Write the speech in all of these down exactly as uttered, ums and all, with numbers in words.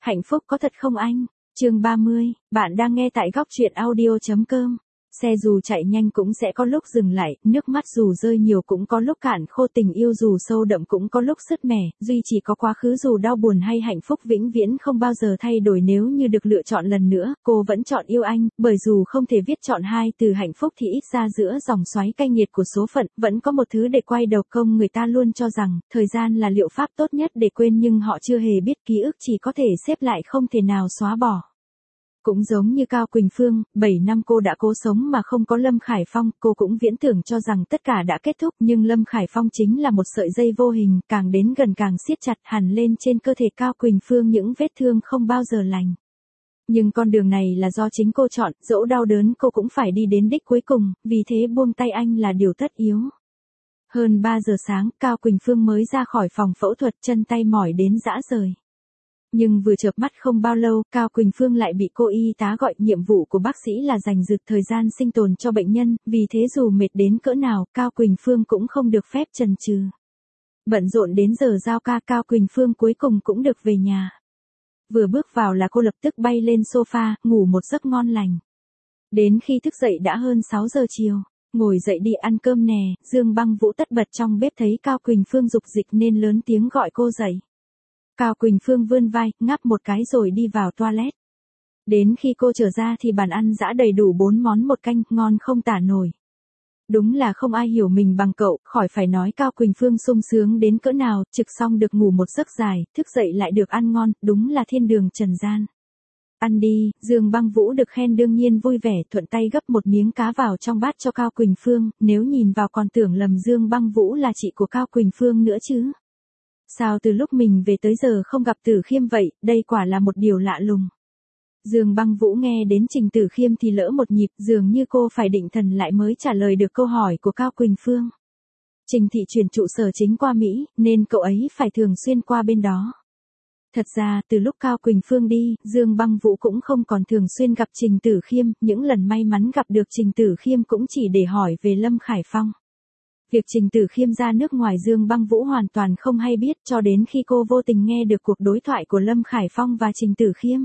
Hạnh phúc có thật không anh? Chương ba mươi, bạn đang nghe tại góc truyện audio chấm com. Xe dù chạy nhanh cũng sẽ có lúc dừng lại, nước mắt dù rơi nhiều cũng có lúc cạn khô, tình yêu dù sâu đậm cũng có lúc sứt mẻ, duy chỉ có quá khứ dù đau buồn hay hạnh phúc vĩnh viễn không bao giờ thay đổi. Nếu như được lựa chọn lần nữa, cô vẫn chọn yêu anh, bởi dù không thể viết chọn hai từ hạnh phúc thì ít ra giữa dòng xoáy cay nghiệt của số phận, vẫn có một thứ để quay đầu công. Người ta luôn cho rằng, thời gian là liệu pháp tốt nhất để quên, nhưng họ chưa hề biết ký ức chỉ có thể xếp lại không thể nào xóa bỏ. Cũng giống như Cao Quỳnh Phương, bảy năm cô đã cố sống mà không có Lâm Khải Phong, cô cũng viễn tưởng cho rằng tất cả đã kết thúc, nhưng Lâm Khải Phong chính là một sợi dây vô hình, càng đến gần càng siết chặt hẳn lên trên cơ thể Cao Quỳnh Phương những vết thương không bao giờ lành. Nhưng con đường này là do chính cô chọn, dẫu đau đớn cô cũng phải đi đến đích cuối cùng, vì thế buông tay anh là điều tất yếu. Hơn ba giờ sáng, Cao Quỳnh Phương mới ra khỏi phòng phẫu thuật, chân tay mỏi đến rã rời. Nhưng vừa chợp mắt không bao lâu, Cao Quỳnh Phương lại bị cô y tá gọi. Nhiệm vụ của bác sĩ là dành dực thời gian sinh tồn cho bệnh nhân, vì thế dù mệt đến cỡ nào, Cao Quỳnh Phương cũng không được phép chần chừ. Bận rộn đến giờ giao ca, Cao Quỳnh Phương cuối cùng cũng được về nhà. Vừa bước vào là cô lập tức bay lên sofa, ngủ một giấc ngon lành. Đến khi thức dậy đã hơn sáu giờ chiều. Ngồi dậy đi ăn cơm nè, Dương Băng Vũ tất bật trong bếp thấy Cao Quỳnh Phương dục dịch nên lớn tiếng gọi cô dậy. Cao Quỳnh Phương vươn vai, ngáp một cái rồi đi vào toilet. Đến khi cô trở ra thì bàn ăn dã đầy đủ bốn món một canh, ngon không tả nổi. Đúng là không ai hiểu mình bằng cậu, khỏi phải nói Cao Quỳnh Phương sung sướng đến cỡ nào, trực xong được ngủ một giấc dài, thức dậy lại được ăn ngon, đúng là thiên đường trần gian. Ăn đi, Dương Băng Vũ được khen đương nhiên vui vẻ, thuận tay gấp một miếng cá vào trong bát cho Cao Quỳnh Phương, nếu nhìn vào còn tưởng lầm Dương Băng Vũ là chị của Cao Quỳnh Phương nữa chứ. Sao từ lúc mình về tới giờ không gặp Tử Khiêm vậy, đây quả là một điều lạ lùng. Dương Băng Vũ nghe đến Trình Tử Khiêm thì lỡ một nhịp, dường như cô phải định thần lại mới trả lời được câu hỏi của Cao Quỳnh Phương. Trình thị chuyển trụ sở chính qua Mỹ, nên cậu ấy phải thường xuyên qua bên đó. Thật ra, từ lúc Cao Quỳnh Phương đi, Dương Băng Vũ cũng không còn thường xuyên gặp Trình Tử Khiêm, những lần may mắn gặp được Trình Tử Khiêm cũng chỉ để hỏi về Lâm Khải Phong. Việc Trình Tử Khiêm ra nước ngoài Dương Băng Vũ hoàn toàn không hay biết, cho đến khi cô vô tình nghe được cuộc đối thoại của Lâm Khải Phong và Trình Tử Khiêm.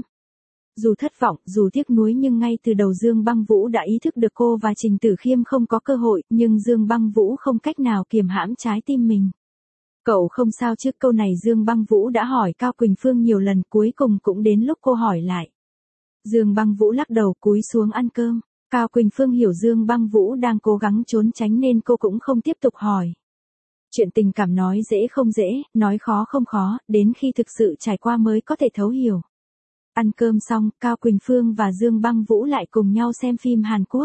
Dù thất vọng, dù tiếc nuối nhưng ngay từ đầu Dương Băng Vũ đã ý thức được cô và Trình Tử Khiêm không có cơ hội, nhưng Dương Băng Vũ không cách nào kiềm hãm trái tim mình. Cậu không sao chứ? Câu này Dương Băng Vũ đã hỏi Cao Quỳnh Phương nhiều lần, cuối cùng cũng đến lúc cô hỏi lại. Dương Băng Vũ lắc đầu cúi xuống ăn cơm. Cao Quỳnh Phương hiểu Dương Băng Vũ đang cố gắng trốn tránh nên cô cũng không tiếp tục hỏi. Chuyện tình cảm nói dễ không dễ, nói khó không khó, đến khi thực sự trải qua mới có thể thấu hiểu. Ăn cơm xong, Cao Quỳnh Phương và Dương Băng Vũ lại cùng nhau xem phim Hàn Quốc.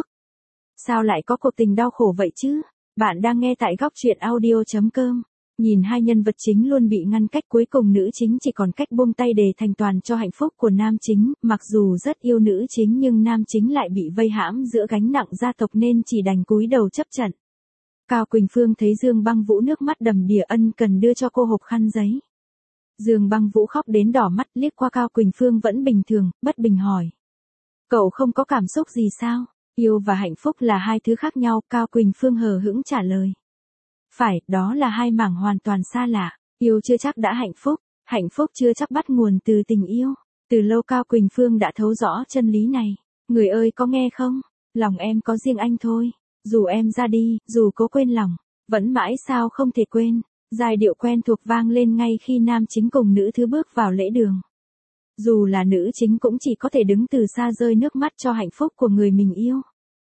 Sao lại có cuộc tình đau khổ vậy chứ? Bạn đang nghe tại góc truyện audio chấm com. Nhìn hai nhân vật chính luôn bị ngăn cách, cuối cùng nữ chính chỉ còn cách buông tay để thành toàn cho hạnh phúc của nam chính, mặc dù rất yêu nữ chính nhưng nam chính lại bị vây hãm giữa gánh nặng gia tộc nên chỉ đành cúi đầu chấp trận. Cao Quỳnh Phương thấy Dương Băng Vũ nước mắt đầm đìa ân cần đưa cho cô hộp khăn giấy. Dương Băng Vũ khóc đến đỏ mắt, liếc qua Cao Quỳnh Phương vẫn bình thường, bất bình hỏi. Cậu không có cảm xúc gì sao? Yêu và hạnh phúc là hai thứ khác nhau, Cao Quỳnh Phương hờ hững trả lời. Phải, đó là hai mảng hoàn toàn xa lạ. Yêu chưa chắc đã hạnh phúc, hạnh phúc chưa chắc bắt nguồn từ tình yêu. Từ lâu Cao Quỳnh Phương đã thấu rõ chân lý này. Người ơi có nghe không? Lòng em có riêng anh thôi. Dù em ra đi, dù cố quên lòng, vẫn mãi sao không thể quên. Giai điệu quen thuộc vang lên ngay khi nam chính cùng nữ thứ bước vào lễ đường. Dù là nữ chính cũng chỉ có thể đứng từ xa rơi nước mắt cho hạnh phúc của người mình yêu.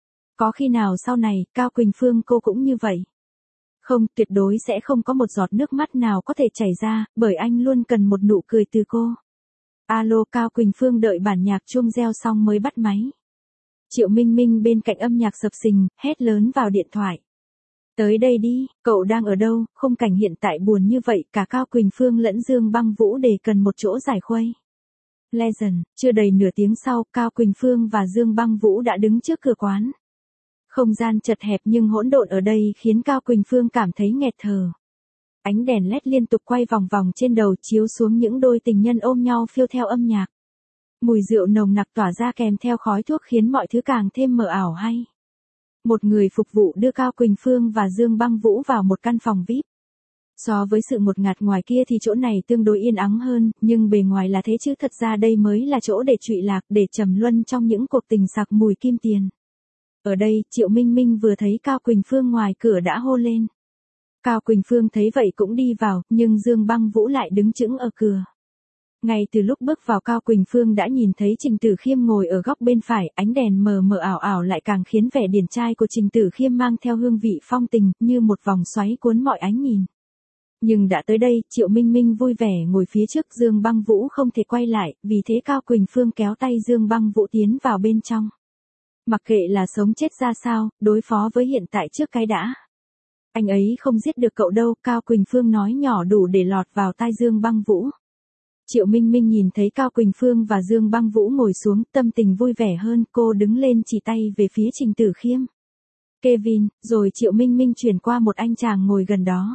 Có khi nào sau này, Cao Quỳnh Phương cô cũng như vậy? Không, tuyệt đối sẽ không có một giọt nước mắt nào có thể chảy ra, bởi anh luôn cần một nụ cười từ cô. Alo, Cao Quỳnh Phương đợi bản nhạc chuông reo xong mới bắt máy. Triệu Minh Minh bên cạnh âm nhạc sập sình, hét lớn vào điện thoại. Tới đây đi, cậu đang ở đâu? Khung cảnh hiện tại buồn như vậy, cả Cao Quỳnh Phương lẫn Dương Băng Vũ đều cần một chỗ giải khuây. Legend, chưa đầy nửa tiếng sau, Cao Quỳnh Phương và Dương Băng Vũ đã đứng trước cửa quán. Không gian chật hẹp nhưng hỗn độn ở đây khiến Cao Quỳnh Phương cảm thấy nghẹt thở. Ánh đèn led liên tục quay vòng vòng trên đầu chiếu xuống những đôi tình nhân ôm nhau phiêu theo âm nhạc. Mùi rượu nồng nặc tỏa ra kèm theo khói thuốc khiến mọi thứ càng thêm mờ ảo hay. Một người phục vụ đưa Cao Quỳnh Phương và Dương Băng Vũ vào một căn phòng vi ai pi. So với sự ngột ngạt ngoài kia thì chỗ này tương đối yên ắng hơn, nhưng bề ngoài là thế chứ thật ra đây mới là chỗ để trụy lạc, để trầm luân trong những cuộc tình sặc mùi kim tiền. Ở đây, Triệu Minh Minh vừa thấy Cao Quỳnh Phương ngoài cửa đã hô lên. Cao Quỳnh Phương thấy vậy cũng đi vào, nhưng Dương Băng Vũ lại đứng chững ở cửa. Ngay từ lúc bước vào Cao Quỳnh Phương đã nhìn thấy Trình Tử Khiêm ngồi ở góc bên phải, ánh đèn mờ mờ ảo ảo lại càng khiến vẻ điển trai của Trình Tử Khiêm mang theo hương vị phong tình, như một vòng xoáy cuốn mọi ánh nhìn. Nhưng đã tới đây, Triệu Minh Minh vui vẻ ngồi phía trước, Dương Băng Vũ không thể quay lại, vì thế Cao Quỳnh Phương kéo tay Dương Băng Vũ tiến vào bên trong. Mặc kệ là sống chết ra sao, đối phó với hiện tại trước cái đã. Anh ấy không giết được cậu đâu, Cao Quỳnh Phương nói nhỏ đủ để lọt vào tai Dương Băng Vũ. Triệu Minh Minh nhìn thấy Cao Quỳnh Phương và Dương Băng Vũ ngồi xuống, tâm tình vui vẻ hơn, cô đứng lên chỉ tay về phía Trình Tử Khiêm. Kevin, rồi Triệu Minh Minh chuyển qua một anh chàng ngồi gần đó.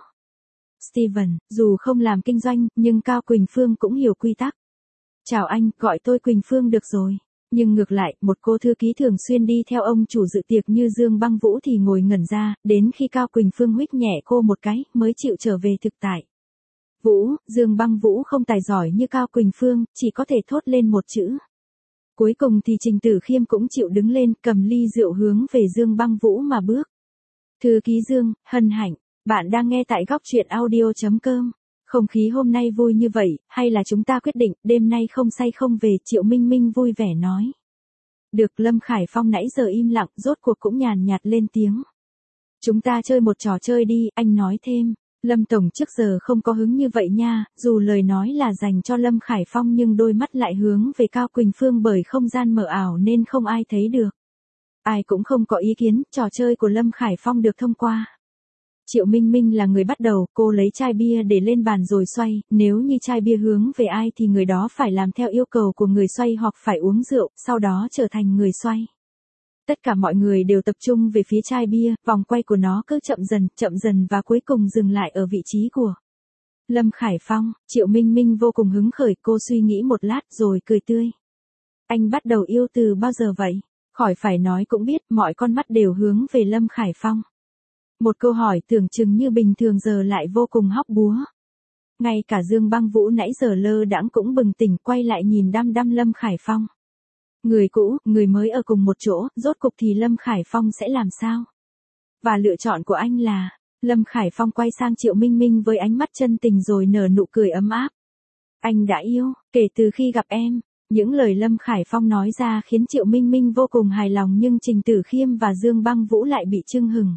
Steven, dù không làm kinh doanh, nhưng Cao Quỳnh Phương cũng hiểu quy tắc. Chào anh, gọi tôi Quỳnh Phương được rồi. Nhưng ngược lại, một cô thư ký thường xuyên đi theo ông chủ dự tiệc như Dương Băng Vũ thì ngồi ngẩn ra, đến khi Cao Quỳnh Phương huých nhẹ cô một cái, mới chịu trở về thực tại. Vũ, Dương Băng Vũ không tài giỏi như Cao Quỳnh Phương, chỉ có thể thốt lên một chữ. Cuối cùng thì Trình Tử Khiêm cũng chịu đứng lên, cầm ly rượu hướng về Dương Băng Vũ mà bước. Thư ký Dương, hân hạnh, bạn đang nghe tại góc truyện audio chấm com. Không khí hôm nay vui như vậy, hay là chúng ta quyết định, đêm nay không say không về, Triệu Minh Minh vui vẻ nói. Được, Lâm Khải Phong nãy giờ im lặng, rốt cuộc cũng nhàn nhạt lên tiếng. Chúng ta chơi một trò chơi đi, anh nói thêm. Lâm Tổng trước giờ không có hứng như vậy nha, dù lời nói là dành cho Lâm Khải Phong nhưng đôi mắt lại hướng về Cao Quỳnh Phương bởi không gian mờ ảo nên không ai thấy được. Ai cũng không có ý kiến, trò chơi của Lâm Khải Phong được thông qua. Triệu Minh Minh là người bắt đầu, cô lấy chai bia để lên bàn rồi xoay, nếu như chai bia hướng về ai thì người đó phải làm theo yêu cầu của người xoay hoặc phải uống rượu, sau đó trở thành người xoay. Tất cả mọi người đều tập trung về phía chai bia, vòng quay của nó cứ chậm dần, chậm dần và cuối cùng dừng lại ở vị trí của Lâm Khải Phong. Triệu Minh Minh vô cùng hứng khởi, cô suy nghĩ một lát rồi cười tươi. Anh bắt đầu yêu từ bao giờ vậy? Khỏi phải nói cũng biết, mọi con mắt đều hướng về Lâm Khải Phong. Một câu hỏi tưởng chừng như bình thường giờ lại vô cùng hóc búa. Ngay cả Dương Băng Vũ nãy giờ lơ đãng cũng bừng tỉnh, quay lại nhìn đăm đăm Lâm Khải Phong. Người cũ, người mới ở cùng một chỗ, rốt cục thì Lâm Khải Phong sẽ làm sao? Và lựa chọn của anh là, Lâm Khải Phong quay sang Triệu Minh Minh với ánh mắt chân tình rồi nở nụ cười ấm áp. Anh đã yêu, kể từ khi gặp em. Những lời Lâm Khải Phong nói ra khiến Triệu Minh Minh vô cùng hài lòng nhưng Trình Tử Khiêm và Dương Băng Vũ lại bị chưng hửng.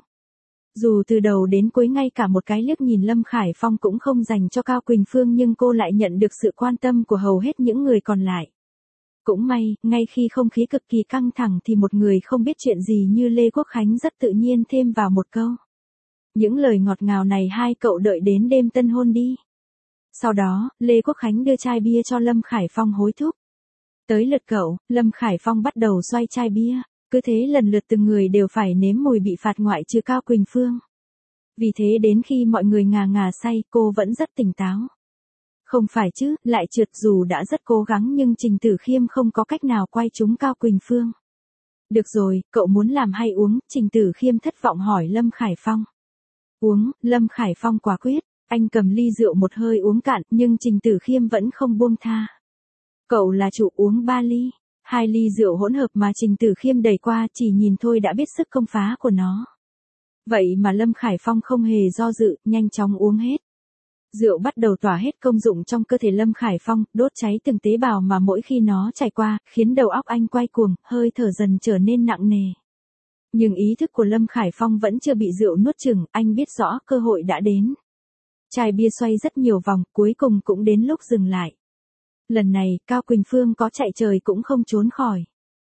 Dù từ đầu đến cuối ngay cả một cái liếc nhìn Lâm Khải Phong cũng không dành cho Cao Quỳnh Phương nhưng cô lại nhận được sự quan tâm của hầu hết những người còn lại. Cũng may, ngay khi không khí cực kỳ căng thẳng thì một người không biết chuyện gì như Lê Quốc Khánh rất tự nhiên thêm vào một câu. Những lời ngọt ngào này hai cậu đợi đến đêm tân hôn đi. Sau đó, Lê Quốc Khánh đưa chai bia cho Lâm Khải Phong hối thúc. Tới lượt cậu, Lâm Khải Phong bắt đầu xoay chai bia. Cứ thế lần lượt từng người đều phải nếm mùi bị phạt ngoại trừ Cao Quỳnh Phương. Vì thế đến khi mọi người ngà ngà say, cô vẫn rất tỉnh táo. Không phải chứ, lại trượt dù đã rất cố gắng nhưng Trình Tử Khiêm không có cách nào quay trúng Cao Quỳnh Phương. Được rồi, cậu muốn làm hay uống, Trình Tử Khiêm thất vọng hỏi Lâm Khải Phong. Uống, Lâm Khải Phong quả quyết, anh cầm ly rượu một hơi uống cạn nhưng Trình Tử Khiêm vẫn không buông tha. Cậu là chủ uống ba ly. Hai ly rượu hỗn hợp mà Trình Tử Khiêm đẩy qua chỉ nhìn thôi đã biết sức công phá của nó. Vậy mà Lâm Khải Phong không hề do dự, nhanh chóng uống hết. Rượu bắt đầu tỏa hết công dụng trong cơ thể Lâm Khải Phong, đốt cháy từng tế bào mà mỗi khi nó trải qua, khiến đầu óc anh quay cuồng, hơi thở dần trở nên nặng nề. Nhưng ý thức của Lâm Khải Phong vẫn chưa bị rượu nuốt chửng, anh biết rõ cơ hội đã đến. Chai bia xoay rất nhiều vòng, cuối cùng cũng đến lúc dừng lại. Lần này, Cao Quỳnh Phương có chạy trời cũng không trốn khỏi.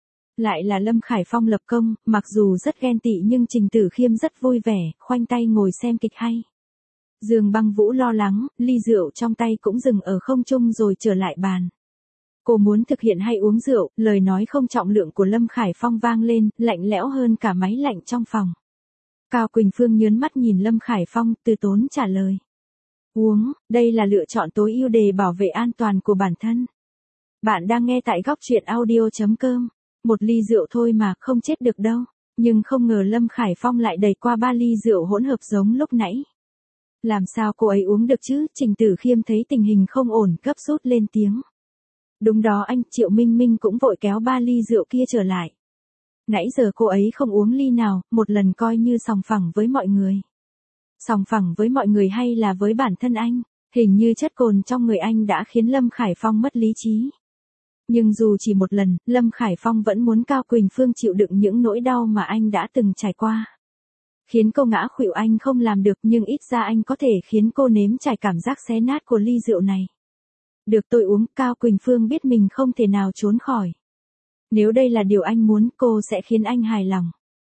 Lại là Lâm Khải Phong lập công, mặc dù rất ghen tị nhưng Trình Tử Khiêm rất vui vẻ, khoanh tay ngồi xem kịch hay. Dương Băng Vũ lo lắng, ly rượu trong tay cũng dừng ở không trung rồi trở lại bàn. Cô muốn thực hiện hay uống rượu, lời nói không trọng lượng của Lâm Khải Phong vang lên, lạnh lẽo hơn cả máy lạnh trong phòng. Cao Quỳnh Phương nhớn mắt nhìn Lâm Khải Phong, từ tốn trả lời. Uống, đây là lựa chọn tối ưu để bảo vệ an toàn của bản thân. Bạn đang nghe tại góc truyện audio chấm com. Một ly rượu thôi mà, không chết được đâu. Nhưng không ngờ Lâm Khải Phong lại đẩy qua ba ly rượu hỗn hợp giống lúc nãy. Làm sao cô ấy uống được chứ? Trình Tử Khiêm thấy tình hình không ổn, gấp rút lên tiếng. Đúng đó anh, Triệu Minh Minh cũng vội kéo ba ly rượu kia trở lại. Nãy giờ cô ấy không uống ly nào, một lần coi như sòng phẳng với mọi người. Sòng phẳng với mọi người hay là với bản thân anh? Hình như chất cồn trong người anh đã khiến Lâm Khải Phong mất lý trí. Nhưng dù chỉ một lần, Lâm Khải Phong vẫn muốn Cao Quỳnh Phương chịu đựng những nỗi đau mà anh đã từng trải qua. Khiến cô ngã khuỵu anh không làm được, nhưng ít ra anh có thể khiến cô nếm trải cảm giác xé nát của ly rượu này. Được tôi uống, Cao Quỳnh Phương biết mình không thể nào trốn khỏi. Nếu đây là điều anh muốn, cô sẽ khiến anh hài lòng.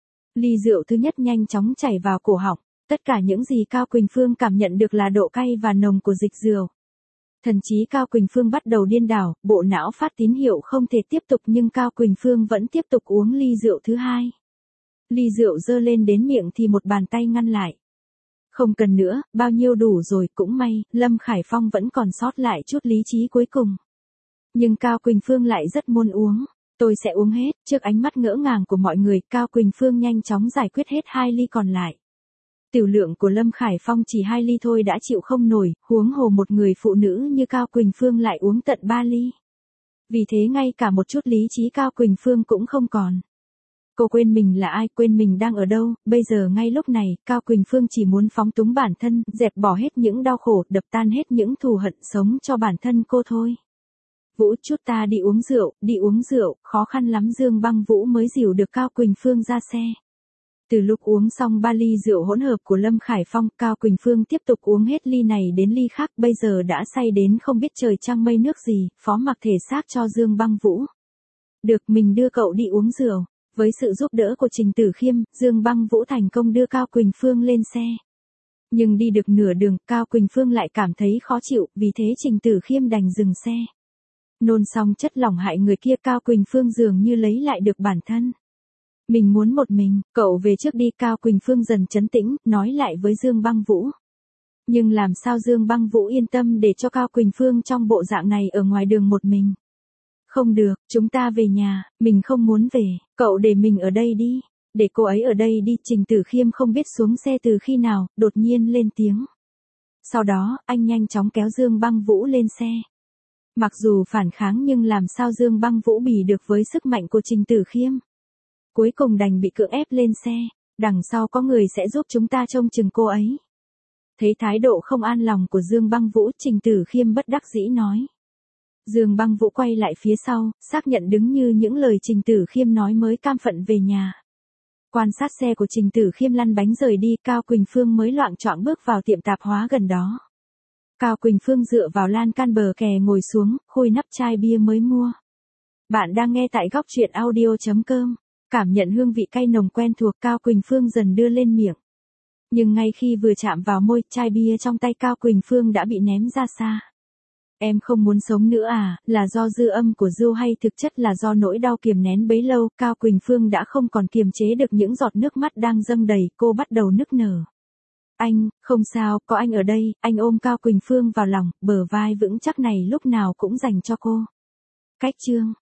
Ly rượu thứ nhất nhanh chóng chảy vào cổ họng. Tất cả những gì Cao Quỳnh Phương cảm nhận được là độ cay và nồng của dịch rượu. Thần trí Cao Quỳnh Phương bắt đầu điên đảo, bộ não phát tín hiệu không thể tiếp tục, nhưng Cao Quỳnh Phương vẫn tiếp tục uống ly rượu thứ hai. Ly rượu dơ lên đến miệng thì một bàn tay ngăn lại. Không cần nữa, bao nhiêu đủ rồi, cũng may, Lâm Khải Phong vẫn còn sót lại chút lý trí cuối cùng. Nhưng Cao Quỳnh Phương lại rất muốn uống. Tôi sẽ uống hết. Trước ánh mắt ngỡ ngàng của mọi người, Cao Quỳnh Phương nhanh chóng giải quyết hết hai ly còn lại. Tiểu lượng của Lâm Khải Phong chỉ hai ly thôi đã chịu không nổi, huống hồ một người phụ nữ như Cao Quỳnh Phương lại uống tận ba ly. Vì thế ngay cả một chút lý trí Cao Quỳnh Phương cũng không còn. Cô quên mình là ai, quên mình đang ở đâu, bây giờ ngay lúc này, Cao Quỳnh Phương chỉ muốn phóng túng bản thân, dẹp bỏ hết những đau khổ, đập tan hết những thù hận, sống cho bản thân cô thôi. Vũ, chút ta đi uống rượu, đi uống rượu, khó khăn lắm Dương Băng Vũ mới dìu được Cao Quỳnh Phương ra xe. Từ lúc uống xong ba ly rượu hỗn hợp của Lâm Khải Phong, Cao Quỳnh Phương tiếp tục uống hết ly này đến ly khác, bây giờ đã say đến không biết trời trăng mây nước gì, phó mặc thể xác cho Dương Băng Vũ. Được, mình đưa cậu đi uống rượu. Với sự giúp đỡ của Trình Tử Khiêm, Dương Băng Vũ thành công đưa Cao Quỳnh Phương lên xe. Nhưng đi được nửa đường, Cao Quỳnh Phương lại cảm thấy khó chịu, vì thế Trình Tử Khiêm đành dừng xe. Nôn xong chất lỏng hại người kia, Cao Quỳnh Phương dường như lấy lại được bản thân. Mình muốn một mình, cậu về trước đi. Cao Quỳnh Phương dần trấn tĩnh, nói lại với Dương Băng Vũ. Nhưng làm sao Dương Băng Vũ yên tâm để cho Cao Quỳnh Phương trong bộ dạng này ở ngoài đường một mình. Không được, chúng ta về nhà, mình không muốn về, cậu để mình ở đây đi, để cô ấy ở đây đi. Trình Tử Khiêm không biết xuống xe từ khi nào, đột nhiên lên tiếng. Sau đó, anh nhanh chóng kéo Dương Băng Vũ lên xe. Mặc dù phản kháng nhưng làm sao Dương Băng Vũ bì được với sức mạnh của Trình Tử Khiêm. Cuối cùng đành bị cưỡng ép lên xe, đằng sau có người sẽ giúp chúng ta trông chừng cô ấy. Thấy thái độ không an lòng của Dương Băng Vũ, Trình Tử Khiêm bất đắc dĩ nói. Dương Băng Vũ quay lại phía sau, xác nhận đứng như những lời Trình Tử Khiêm nói mới cam phận về nhà. Quan sát xe của Trình Tử Khiêm lăn bánh rời đi, Cao Quỳnh Phương mới loạng choạng bước vào tiệm tạp hóa gần đó. Cao Quỳnh Phương dựa vào lan can bờ kè ngồi xuống, khui nắp chai bia mới mua. Bạn đang nghe tại góc truyện audio chấm com. Cảm nhận hương vị cay nồng quen thuộc, Cao Quỳnh Phương dần đưa lên miệng. Nhưng ngay khi vừa chạm vào môi, chai bia trong tay Cao Quỳnh Phương đã bị ném ra xa. Em không muốn sống nữa à, là do dư âm của rượu hay thực chất là do nỗi đau kiềm nén bấy lâu? Cao Quỳnh Phương đã không còn kiềm chế được những giọt nước mắt đang dâng đầy, cô bắt đầu nức nở. Anh, không sao, có anh ở đây. Anh ôm Cao Quỳnh Phương vào lòng, bờ vai vững chắc này lúc nào cũng dành cho cô. Cách chương